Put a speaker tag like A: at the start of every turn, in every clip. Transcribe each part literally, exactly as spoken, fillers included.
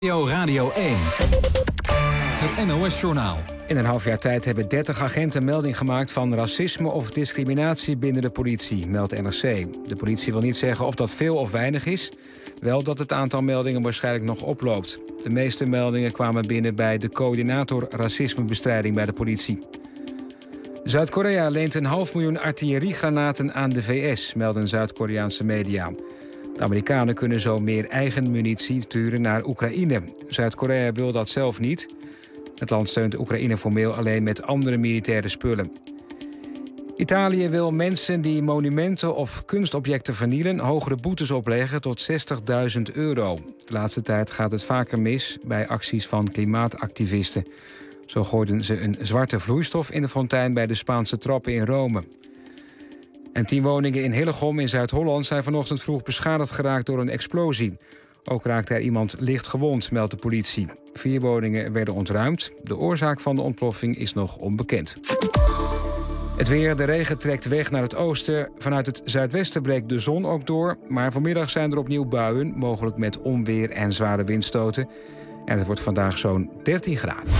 A: N P O Radio één. Het N O S-journaal.
B: In een half jaar tijd hebben dertig agenten melding gemaakt van racisme of discriminatie binnen de politie, meldt N R C. De politie wil niet zeggen of dat veel of weinig is. Wel dat het aantal meldingen waarschijnlijk nog oploopt. De meeste meldingen kwamen binnen bij de coördinator racismebestrijding bij de politie. Zuid-Korea leent een half miljoen artilleriegranaten aan de V S, melden Zuid-Koreaanse media. De Amerikanen kunnen zo meer eigen munitie sturen naar Oekraïne. Zuid-Korea wil dat zelf niet. Het land steunt Oekraïne formeel alleen met andere militaire spullen. Italië wil mensen die monumenten of kunstobjecten vernielen hogere boetes opleggen tot zestigduizend euro. De laatste tijd gaat het vaker mis bij acties van klimaatactivisten. Zo gooiden ze een zwarte vloeistof in de fontein bij de Spaanse trappen in Rome. En tien woningen in Hillegom in Zuid-Holland zijn vanochtend vroeg beschadigd geraakt door een explosie. Ook raakte er iemand licht gewond, meldt de politie. Vier woningen werden ontruimd. De oorzaak van de ontploffing is nog onbekend. Het weer, de regen trekt weg naar het oosten. Vanuit het zuidwesten breekt de zon ook door. Maar vanmiddag zijn er opnieuw buien, mogelijk met onweer en zware windstoten. En het wordt vandaag zo'n dertien graden.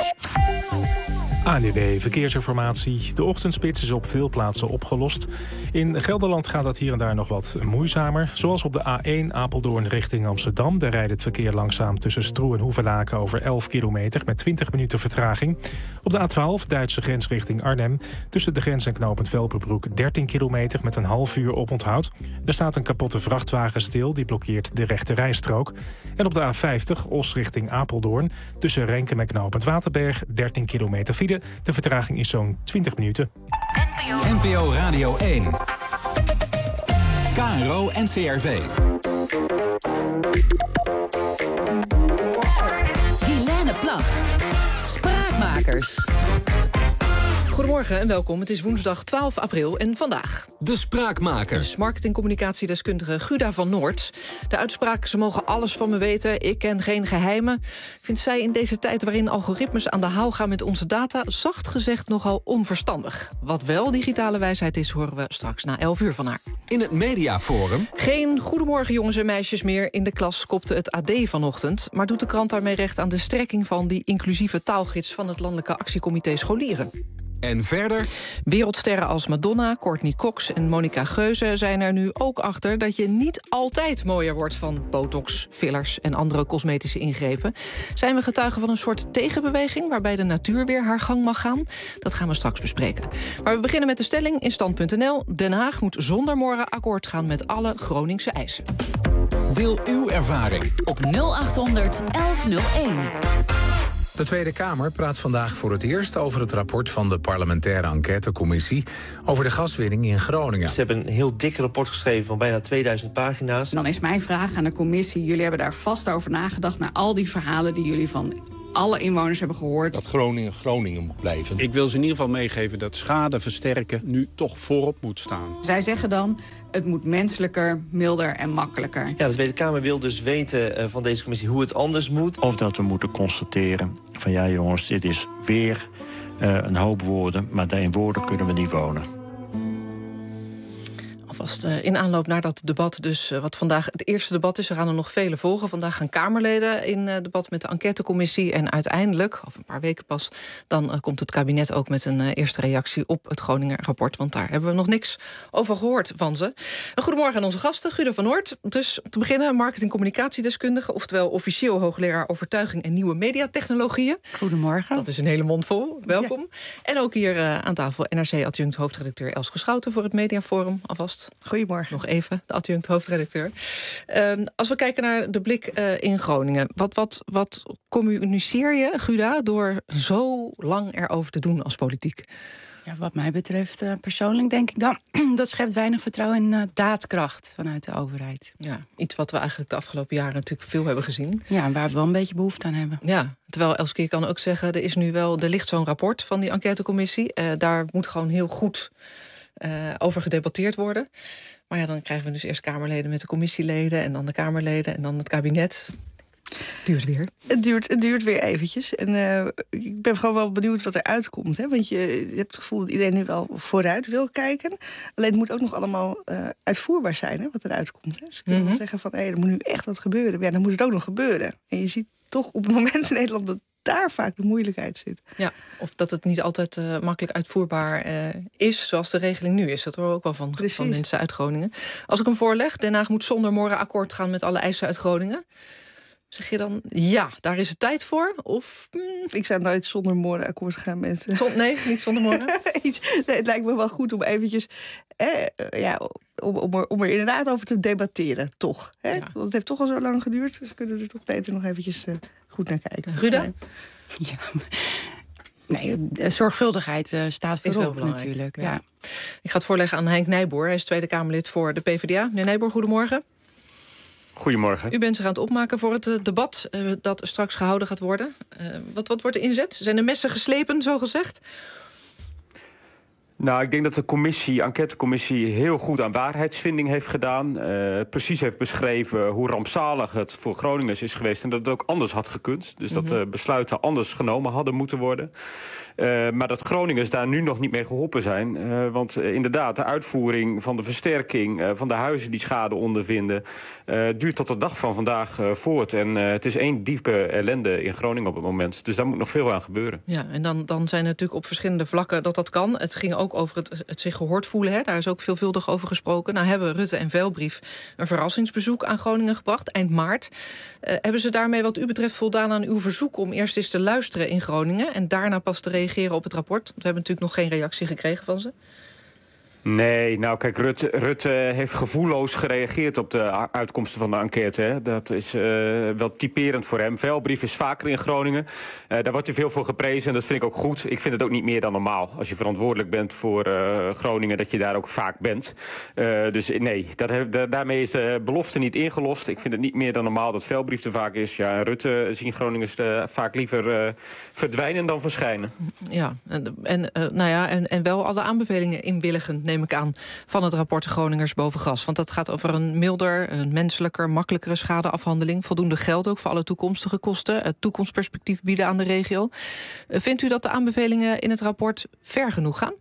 C: A N W B Verkeersinformatie. De ochtendspits is op veel plaatsen opgelost. In Gelderland gaat het hier en daar nog wat moeizamer. Zoals op de A één Apeldoorn richting Amsterdam. Daar rijdt het verkeer langzaam tussen Stroe en Hoevelaken over elf kilometer... met twintig minuten vertraging. Op de A twaalf Duitse grens richting Arnhem. Tussen de grens en knooppunt Velperbroek dertien kilometer met een half uur oponthoud. Er staat een kapotte vrachtwagen stil, die blokkeert de rechte rijstrook. En op de A vijftig Os richting Apeldoorn. Tussen Renkum en knooppunt Waterberg dertien kilometer file. De vertraging is zo'n twintig minuten.
A: N P O Radio één. K R O N C R V.
D: Guilaine Plag. Spraakmakers. Goedemorgen en welkom. Het is woensdag twaalf april en vandaag
A: De Spraakmakers.
D: Marketingcommunicatiedeskundige Guda van Noord. De uitspraak, ze mogen alles van me weten, ik ken geen geheimen, vindt zij in deze tijd waarin algoritmes aan de haal gaan met onze data zacht gezegd nogal onverstandig. Wat wel digitale wijsheid is, horen we straks na elf uur van haar.
A: In het Mediaforum.
D: Geen goedemorgen jongens en meisjes meer in de klas, kopte het A D vanochtend. Maar doet de krant daarmee recht aan de strekking van die inclusieve taalgids van het Landelijke Actiecomité Scholieren.
A: En verder.
D: Wereldsterren als Madonna, Courtney Cox en Monica Geuze zijn er nu ook achter dat je niet altijd mooier wordt van botox, fillers en andere cosmetische ingrepen. Zijn we getuigen van een soort tegenbeweging waarbij de natuur weer haar gang mag gaan? Dat gaan we straks bespreken. Maar we beginnen met de stelling in stand punt n l. Den Haag moet zonder morren akkoord gaan met alle Groningse eisen.
A: Deel uw ervaring
E: op nul acht honderd elfhonderdéén.
F: De Tweede Kamer praat vandaag voor het eerst over het rapport van de parlementaire enquêtecommissie over de gaswinning in Groningen.
G: Ze hebben een heel dik rapport geschreven van bijna tweeduizend pagina's.
H: Dan is mijn vraag aan de commissie, jullie hebben daar vast over nagedacht naar al die verhalen die jullie van alle inwoners hebben gehoord.
I: Dat Groningen Groningen moet blijven. Ik wil ze in ieder geval meegeven dat schade versterken nu toch voorop moet staan.
H: Zij zeggen dan, het moet menselijker, milder en makkelijker.
G: Ja, de Tweede Kamer wil dus weten uh, van deze commissie hoe het anders moet.
J: Of dat we moeten constateren van ja jongens, dit is weer uh, een hoop woorden, maar in woorden kunnen we niet wonen.
D: Alvast uh, in aanloop naar dat debat, dus uh, wat vandaag het eerste debat is. Er gaan er nog vele volgen. Vandaag gaan Kamerleden in uh, debat met de enquêtecommissie. En uiteindelijk, over een paar weken pas, dan uh, komt het kabinet ook met een uh, eerste reactie op het Groninger rapport. Want daar hebben we nog niks over gehoord van ze. Een goedemorgen aan onze gasten, Guda van Noord. Dus te beginnen marketing-communicatiedeskundige, oftewel officieel hoogleraar overtuiging en nieuwe mediatechnologieën.
K: Goedemorgen.
D: Dat is een hele mond vol. Welkom. Ja. En ook hier uh, aan tafel N R C-adjunct hoofdredacteur Elske Schouten voor het Mediaforum. Alvast.
K: Goedemorgen.
D: Nog even, de adjunct hoofdredacteur. Um, als we kijken naar de blik uh, in Groningen. Wat, wat, wat communiceer je, Guda, door zo lang erover te doen als politiek?
K: Ja, wat mij betreft uh, persoonlijk denk ik dan dat schept weinig vertrouwen in uh, daadkracht vanuit de overheid.
D: Ja, iets wat we eigenlijk de afgelopen jaren natuurlijk veel hebben gezien.
K: Ja, waar we wel een beetje behoefte aan hebben.
D: Ja, terwijl Elske, je kan ook zeggen, er is nu wel, er ligt zo'n rapport van die enquêtecommissie. Uh, daar moet gewoon heel goed Uh, over gedebatteerd worden. Maar ja, dan krijgen we dus eerst Kamerleden met de commissieleden en dan de Kamerleden en dan het kabinet. Duurt weer.
L: Het duurt, het duurt weer eventjes. En uh, ik ben gewoon wel benieuwd wat er uitkomt. Hè? Want je, je hebt het gevoel dat iedereen nu wel vooruit wil kijken. Alleen het moet ook nog allemaal uh, uitvoerbaar zijn, hè, wat eruit komt. Hè? Ze kunnen mm-hmm. wel zeggen van, hé, er moet nu echt wat gebeuren. Ja, dan moet het ook nog gebeuren. En je ziet toch op het moment in Nederland dat daar vaak de moeilijkheid zit.
D: Ja, of dat het niet altijd uh, makkelijk uitvoerbaar uh, is, zoals de regeling nu is. Dat horen we ook wel van, van mensen uit Groningen. Als ik hem voorleg, Den Haag moet zonder morgen akkoord gaan met alle eisen uit Groningen. Zeg je dan, ja, daar is het tijd voor? Of mm...
L: Ik zou nooit zonder morgen akkoord gaan met...
D: Zon, nee, niet zonder morgen?
L: nee, het lijkt me wel goed om eventjes... Eh, ja, om, om, er, om er inderdaad over te debatteren, toch. Hè? Ja. Want het heeft toch al zo lang geduurd. Dus kunnen we er toch beter nog eventjes uh, goed naar kijken.
D: Ruda?
L: Nee.
K: Ja, nee, zorgvuldigheid uh, staat voorop natuurlijk. Ja. Ja.
D: Ik ga het voorleggen aan Henk Nijboer. Hij is Tweede Kamerlid voor de P v d A. Meneer Nijboer, goedemorgen.
M: Goedemorgen.
D: U bent zich aan het opmaken voor het uh, debat uh, dat straks gehouden gaat worden. Uh, wat, wat wordt de inzet? Zijn de messen geslepen, zo gezegd?
M: Nou, ik denk dat de commissie, enquêtecommissie heel goed aan waarheidsvinding heeft gedaan. Uh, precies heeft beschreven hoe rampzalig het voor Groningers is geweest en dat het ook anders had gekund. Dus mm-hmm. dat de besluiten anders genomen hadden moeten worden. Uh, maar dat Groningers daar nu nog niet mee geholpen zijn. Uh, want uh, inderdaad, de uitvoering van de versterking uh, van de huizen die schade ondervinden Uh, duurt tot de dag van vandaag uh, voort. En uh, het is één diepe ellende in Groningen op het moment. Dus daar moet nog veel aan gebeuren.
D: Ja, en dan, dan zijn er natuurlijk op verschillende vlakken dat dat kan. Het ging ook over het, het zich gehoord voelen. Hè? Daar is ook veelvuldig over gesproken. Nou hebben Rutte en Veilbrief een verrassingsbezoek aan Groningen gebracht, eind maart. Uh, hebben ze daarmee wat u betreft voldaan aan uw verzoek om eerst eens te luisteren in Groningen en daarna pas te reageren op het rapport? We hebben natuurlijk nog geen reactie gekregen van ze.
M: Nee, nou kijk, Rutte, Rutte heeft gevoelloos gereageerd op de uitkomsten van de enquête. Hè. Dat is uh, wel typerend voor hem. Veilbrief is vaker in Groningen. Uh, daar wordt hij veel voor geprezen en dat vind ik ook goed. Ik vind het ook niet meer dan normaal. Als je verantwoordelijk bent voor uh, Groningen, dat je daar ook vaak bent. Uh, dus nee, dat he, da, daarmee is de belofte niet ingelost. Ik vind het niet meer dan normaal dat Veilbrief er vaak is. Ja, en Rutte zien Groningers uh, vaak liever uh, verdwijnen dan verschijnen.
D: Ja, en, en, uh, nou ja, en, en wel alle aanbevelingen inwilligend, neem ik aan, van het rapport de Groningers boven gas. Want dat gaat over een milder, een menselijker, makkelijkere schadeafhandeling. Voldoende geld ook voor alle toekomstige kosten. Het toekomstperspectief bieden aan de regio. Vindt u dat de aanbevelingen in het rapport ver genoeg gaan?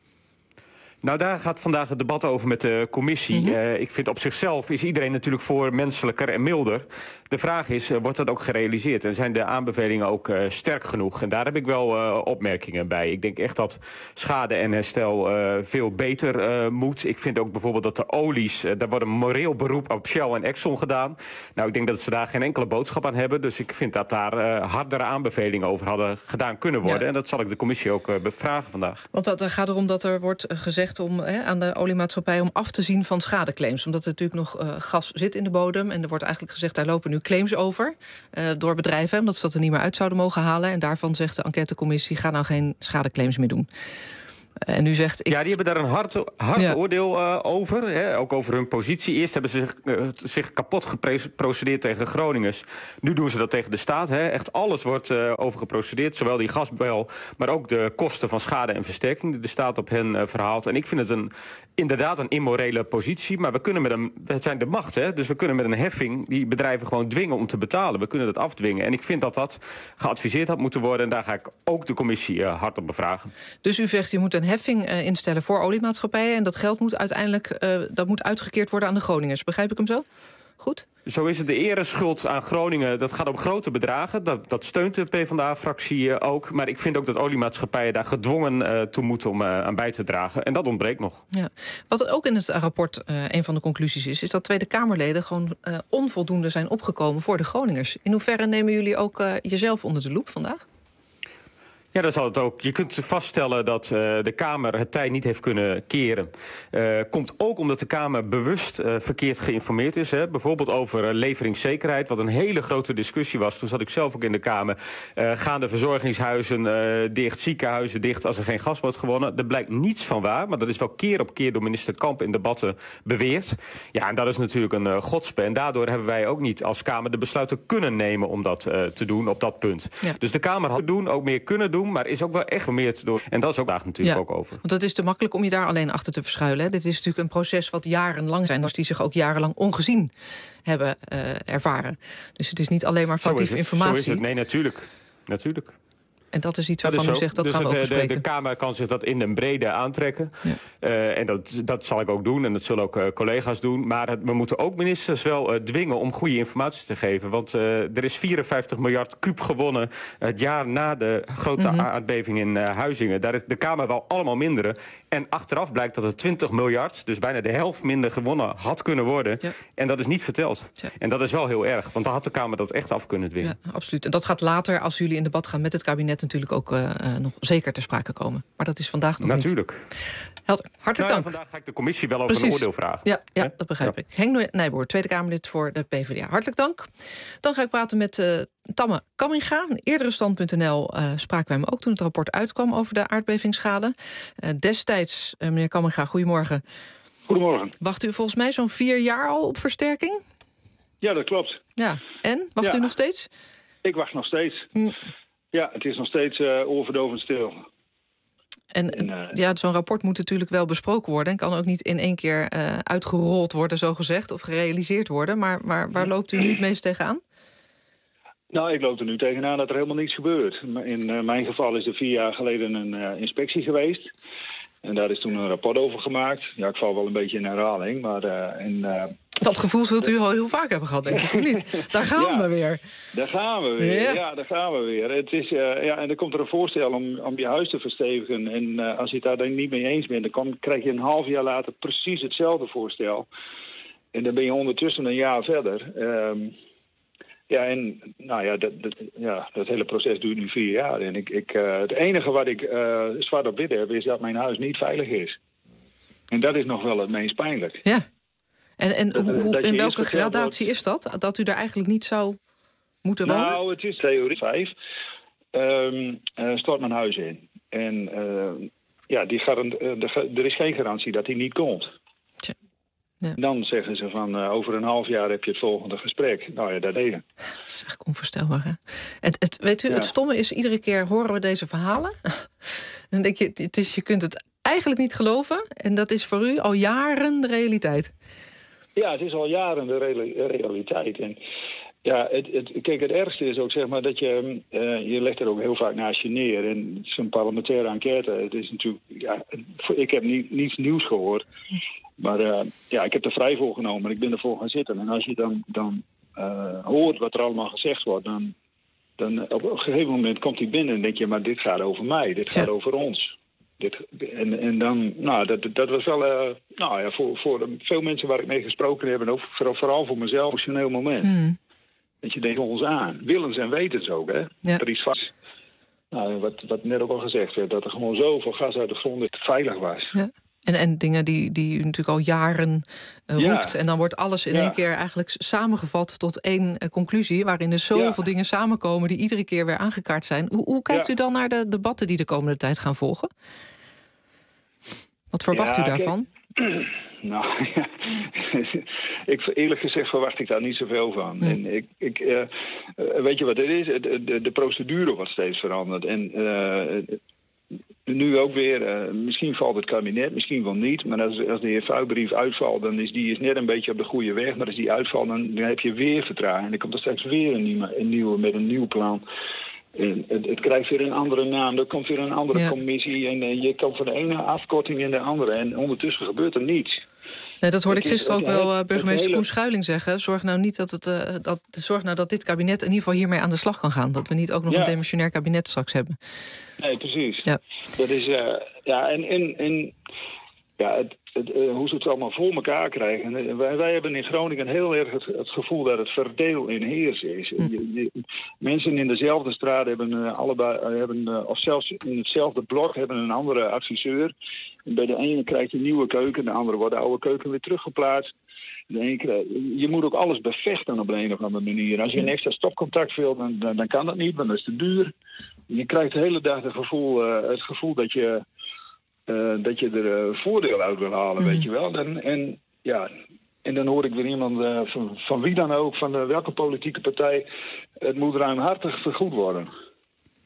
M: Nou, daar gaat vandaag het debat over met de commissie. Mm-hmm. Uh, ik vind op zichzelf is iedereen natuurlijk voor menselijker en milder. De vraag is, uh, wordt dat ook gerealiseerd? En zijn de aanbevelingen ook uh, sterk genoeg? En daar heb ik wel uh, opmerkingen bij. Ik denk echt dat schade en herstel uh, veel beter uh, moet. Ik vind ook bijvoorbeeld dat de olies, uh, daar wordt een moreel beroep op Shell en Exxon gedaan. Nou, ik denk dat ze daar geen enkele boodschap aan hebben. Dus ik vind dat daar uh, hardere aanbevelingen over hadden gedaan kunnen worden. Ja. En dat zal ik de commissie ook uh, bevragen vandaag.
D: Want dat uh, gaat erom dat er wordt uh, gezegd om hè, aan de oliemaatschappij om af te zien van schadeclaims. Omdat er natuurlijk nog uh, gas zit in de bodem. En er wordt eigenlijk gezegd, daar lopen nu claims over uh, door bedrijven, omdat ze dat er niet meer uit zouden mogen halen. En daarvan zegt de enquêtecommissie, ga nou geen schadeclaims meer doen. En u zegt... Ik...
M: Ja, die hebben daar een hard, hard ja. oordeel uh, over. Hè, ook over hun positie. Eerst hebben ze zich, uh, zich kapot geprocedeerd tegen Groningers. Nu doen ze dat tegen de staat. Hè. Echt alles wordt uh, over geprocedeerd. Zowel die gasbel, maar ook de kosten van schade en versterking die de staat op hen uh, verhaalt. En ik vind het een, inderdaad een immorele positie. Maar we kunnen met een... Het zijn de macht, hè. Dus we kunnen met een heffing die bedrijven gewoon dwingen om te betalen. We kunnen dat afdwingen. En ik vind dat dat geadviseerd had moeten worden. En daar ga ik ook de commissie uh, hard op bevragen.
D: Dus u zegt, je moet een heffing uh, instellen voor oliemaatschappijen. En dat geld moet uiteindelijk uh, dat moet uitgekeerd worden aan de Groningers. Begrijp ik hem zo? Goed?
M: Zo is het. De ereschuld aan Groningen, dat gaat om grote bedragen. Dat, dat steunt de PvdA-fractie uh, ook. Maar ik vind ook dat oliemaatschappijen daar gedwongen uh, toe moeten om uh, aan bij te dragen. En dat ontbreekt nog.
D: Ja. Wat ook in het rapport uh, een van de conclusies is, is dat Tweede Kamerleden gewoon uh, onvoldoende zijn opgekomen voor de Groningers. In hoeverre nemen jullie ook uh, jezelf onder de loep vandaag?
M: Ja, dat zal het ook. Je kunt vaststellen dat uh, de Kamer het tij niet heeft kunnen keren. Uh, komt ook omdat de Kamer bewust uh, verkeerd geïnformeerd is. Hè. Bijvoorbeeld over uh, leveringszekerheid, wat een hele grote discussie was. Toen zat ik zelf ook in de Kamer. Uh, gaan de verzorgingshuizen uh, dicht, ziekenhuizen dicht als er geen gas wordt gewonnen? Er blijkt niets van waar, maar dat is wel keer op keer door minister Kamp in debatten beweerd. Ja, en dat is natuurlijk een uh, godspe. En daardoor hebben wij ook niet als Kamer de besluiten kunnen nemen om dat uh, te doen op dat punt. Ja. Dus de Kamer had doen, ook meer kunnen doen. doen, maar is ook wel echt geformeerd door. En dat is ook daar natuurlijk
D: ja,
M: ook over.
D: Want het is te makkelijk om je daar alleen achter te verschuilen. Hè. Dit is natuurlijk een proces wat jarenlang zijn, dus die zich ook jarenlang ongezien hebben uh, ervaren. Dus het is niet alleen maar foutieve informatie.
M: Zo is het, nee, natuurlijk. Natuurlijk.
D: En dat is iets waarvan ja, dus u zegt, dat
M: dus
D: gaan we
M: het,
D: ook bespreken.
M: De, de Kamer kan zich dat in den brede aantrekken.
D: Ja.
M: Uh, en dat, dat zal ik ook doen. En dat zullen ook uh, collega's doen. Maar het, we moeten ook ministers wel uh, dwingen om goede informatie te geven. Want uh, er is vierenvijftig miljard kuub gewonnen het jaar na de grote mm-hmm. aardbeving in uh, Huizingen. Daar heeft de Kamer wel allemaal minderen. En achteraf blijkt dat er twintig miljard, dus bijna de helft minder gewonnen had kunnen worden. Ja. En dat is niet verteld. Ja. En dat is wel heel erg, want dan had de Kamer dat echt af kunnen dwingen.
D: Ja, absoluut. En dat gaat later, als jullie in debat gaan met het kabinet, natuurlijk ook uh, uh, nog zeker ter sprake komen. Maar dat is vandaag nog
M: natuurlijk.
D: niet. Helder. Hartelijk
M: nou,
D: dank.
M: Vandaag ga ik de commissie wel over
D: Precies.
M: een oordeel vragen.
D: Ja, ja
M: He?
D: dat begrijp
M: ja.
D: ik. Henk Nijboer, Tweede Kamerlid voor de PvdA. Hartelijk dank. Dan ga ik praten met uh, Tamme Kamminga. Een eerdere stand punt n l uh, spraken wij hem ook toen het rapport uitkwam over de aardbevingsschade. Uh, destijds, uh, meneer Kamminga, goedemorgen.
N: Goedemorgen.
D: Wacht u volgens mij zo'n vier jaar al op versterking?
N: Ja, dat klopt.
D: Ja, en? Wacht
N: ja.
D: u nog steeds?
N: Ik wacht nog steeds.
D: Hm.
N: Ja, het is nog steeds uh, oorverdovend stil.
D: En, en uh, ja, zo'n rapport moet natuurlijk wel besproken worden. En kan ook niet in één keer uh, uitgerold worden, zogezegd, of gerealiseerd worden. Maar, maar waar loopt u nu het meest tegenaan?
N: Nou, ik loop er nu tegenaan dat er helemaal niets gebeurt. In uh, mijn geval is er vier jaar geleden een uh, inspectie geweest. En daar is toen een rapport over gemaakt. Ja, ik val wel een beetje in herhaling, maar... Uh, in, uh,
D: dat gevoel zult u al heel vaak hebben gehad, denk ik, of niet? Daar gaan
N: ja,
D: we weer.
N: Daar gaan we weer, ja,
D: ja
N: daar gaan we weer. Het is, uh, ja, en er komt er een voorstel om, om je huis te verstevigen. En uh, als je het daar dan niet mee eens bent, dan kom, krijg je een half jaar later precies hetzelfde voorstel. En dan ben je ondertussen een jaar verder. Um, Ja, en nou ja dat, dat, ja, dat hele proces duurt nu vier jaar. En ik, ik, uh, het enige wat ik uh, zwart op wit heb, is dat mijn huis niet veilig is. En dat is nog wel het meest pijnlijk.
D: Ja. En, en
N: dat,
D: hoe,
N: dat
D: in welke gradatie
N: wordt...
D: is dat? Dat u daar eigenlijk niet zou moeten wonen?
N: Nou, het is theorie vijf. Um, uh, stort mijn huis in. En uh, ja, die garant, uh, de, er is geen garantie dat hij niet komt. Ja. Dan zeggen ze van uh, over een half jaar heb je het volgende gesprek. Nou ja, dat deden.
D: Dat is eigenlijk onvoorstelbaar, hè? Het, het, weet u,
N: ja.
D: het stomme is, iedere keer horen we deze verhalen. Dan denk je, het is, je kunt het eigenlijk niet geloven. En dat is voor u al jaren de realiteit.
N: Ja, het is al jaren de re- realiteit. En ja, het, het, kijk, het ergste is ook zeg maar dat je... Uh, je legt er ook heel vaak naast je neer. En het is een parlementaire enquête. Het is natuurlijk... Ja, ik heb niet, niets nieuws gehoord. Maar uh, ja, ik heb er vrij voor genomen en ik ben ervoor gaan zitten. En als je dan, dan uh, hoort wat er allemaal gezegd wordt... dan, dan op een gegeven moment komt hij binnen en denk je... maar dit gaat over mij, dit gaat ja. over ons. Dit, en, en dan, nou, dat, dat was wel... Uh, nou ja, voor, voor veel mensen waar ik mee gesproken heb... en ook voor, vooral voor mezelf, een emotioneel moment. Mm. Dat je denkt, ons aan. Willens en wetens ook, hè. Ja. Er is vast... Nou, wat, wat net ook al gezegd werd... dat er gewoon zoveel gas uit de grond dat het veilig was.
D: Ja. En, en dingen die, die u natuurlijk al jaren uh, roept. Ja. En dan wordt alles in ja. één keer eigenlijk samengevat tot één uh, conclusie... waarin er zoveel ja. dingen samenkomen die iedere keer weer aangekaart zijn. Hoe, hoe kijkt ja. u dan naar de debatten die de komende tijd gaan volgen? Wat verwacht ja, u daarvan?
N: Kijk, nou, ja. ik, eerlijk gezegd verwacht ik daar niet zoveel van. Hm. En ik, ik, uh, weet je wat het is? De, de, de procedure wordt steeds veranderd. En... Uh, Nu ook weer, uh, misschien valt het kabinet, misschien wel niet. Maar als, als de heer Vuijbrief uitvalt, dan is die is net een beetje op de goede weg. Maar als die uitvalt, dan, dan heb je weer vertraging. En dan komt er straks weer een nieuwe, een nieuwe met een nieuw plan. En het, het krijgt weer een andere naam, er komt weer een andere ja. commissie. En uh, je komt van de ene afkorting in de andere. En ondertussen gebeurt er niets.
D: Nee, dat hoorde ik gisteren ook wel uh, burgemeester hele... Koen Schuiling zeggen. Zorg nou, niet dat het, uh, dat, zorg nou dat dit kabinet in ieder geval hiermee aan de slag kan gaan. Dat we niet ook nog ja. een demissionair kabinet straks hebben.
N: Nee, precies.
D: Ja.
N: Dat is, uh, ja, en, en, en ja, het, het, uh, hoe ze het allemaal voor elkaar krijgen. Wij, wij hebben in Groningen heel erg het, het gevoel dat het verdeel in heers is. Hm. Je, je, mensen in dezelfde straat hebben uh, allebei, uh, hebben, uh, of zelfs in hetzelfde blok hebben een andere adviseur. En bij de ene krijg je een nieuwe keuken, de andere wordt de oude keuken weer teruggeplaatst. De ene krijg, je moet ook alles bevechten op een of andere manier. Als je een extra stopcontact wil, dan, dan, dan kan dat niet, want dat is te duur. Je krijgt de hele dag het gevoel, uh, het gevoel dat je, uh, dat je er uh, voordeel uit wil halen, mm. weet je wel. En, en, ja, en dan hoor ik weer iemand uh, van, van wie dan ook, van de, welke politieke partij, het moet ruimhartig vergoed worden.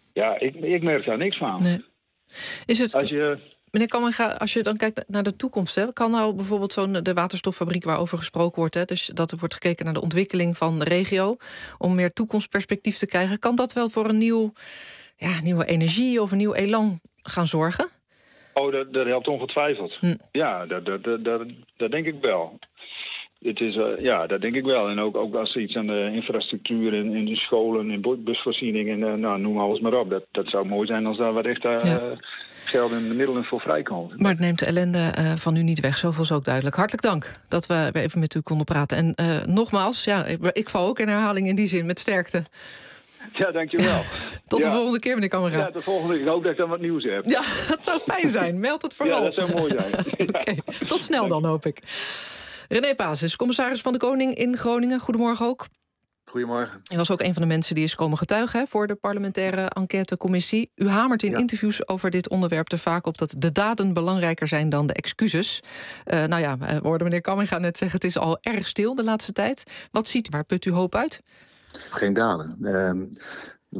N: Ja, ik, ik merk daar niks van.
D: Nee. Is het...
N: Als je...
D: Meneer Kamminga, als je dan kijkt naar de toekomst, hè, kan nou bijvoorbeeld zo'n de waterstoffabriek waarover gesproken wordt, hè, dus dat er wordt gekeken naar de ontwikkeling van de regio, om meer toekomstperspectief te krijgen, kan dat wel voor een nieuw, ja, nieuwe energie of een nieuw elan gaan zorgen?
N: Oh, dat, dat helpt ongetwijfeld. Hm. Ja, dat, dat, dat, dat, dat denk ik wel. Het is, uh, ja, dat denk ik wel. En ook, ook als er iets aan de infrastructuur en in de scholen en busvoorziening en uh, nou, noem alles maar op. Dat, dat zou mooi zijn als daar wat echt uh, ja. geld en middelen voor vrijkomt.
D: Maar het neemt de ellende uh, van u niet weg. Zoveel is ook duidelijk. Hartelijk dank dat we even met u konden praten. En uh, nogmaals, ja, ik, ik val ook in herhaling in die zin met sterkte.
N: Ja, dankjewel.
D: Tot
N: ja.
D: de volgende keer, meneer Kamminga.
N: Ja, de volgende keer. Ik hoop dat ik dan wat nieuws heb.
D: Ja, dat zou fijn zijn. Meld het vooral.
N: Ja, dat zou mooi zijn.
D: Oké, okay. Tot snel dan, hoop ik. René Paases, commissaris van de Koning in Groningen. Goedemorgen ook.
O: Goedemorgen.
D: U was ook een van de mensen die is komen getuigen hè, voor de parlementaire enquêtecommissie. U hamert in ja. interviews over dit onderwerp er vaak op dat de daden belangrijker zijn dan de excuses. Uh, nou ja, we hoorden meneer Kamminga net zeggen, het is al erg stil de laatste tijd. Wat ziet u? Waar put u hoop uit?
O: Geen daden. Uh,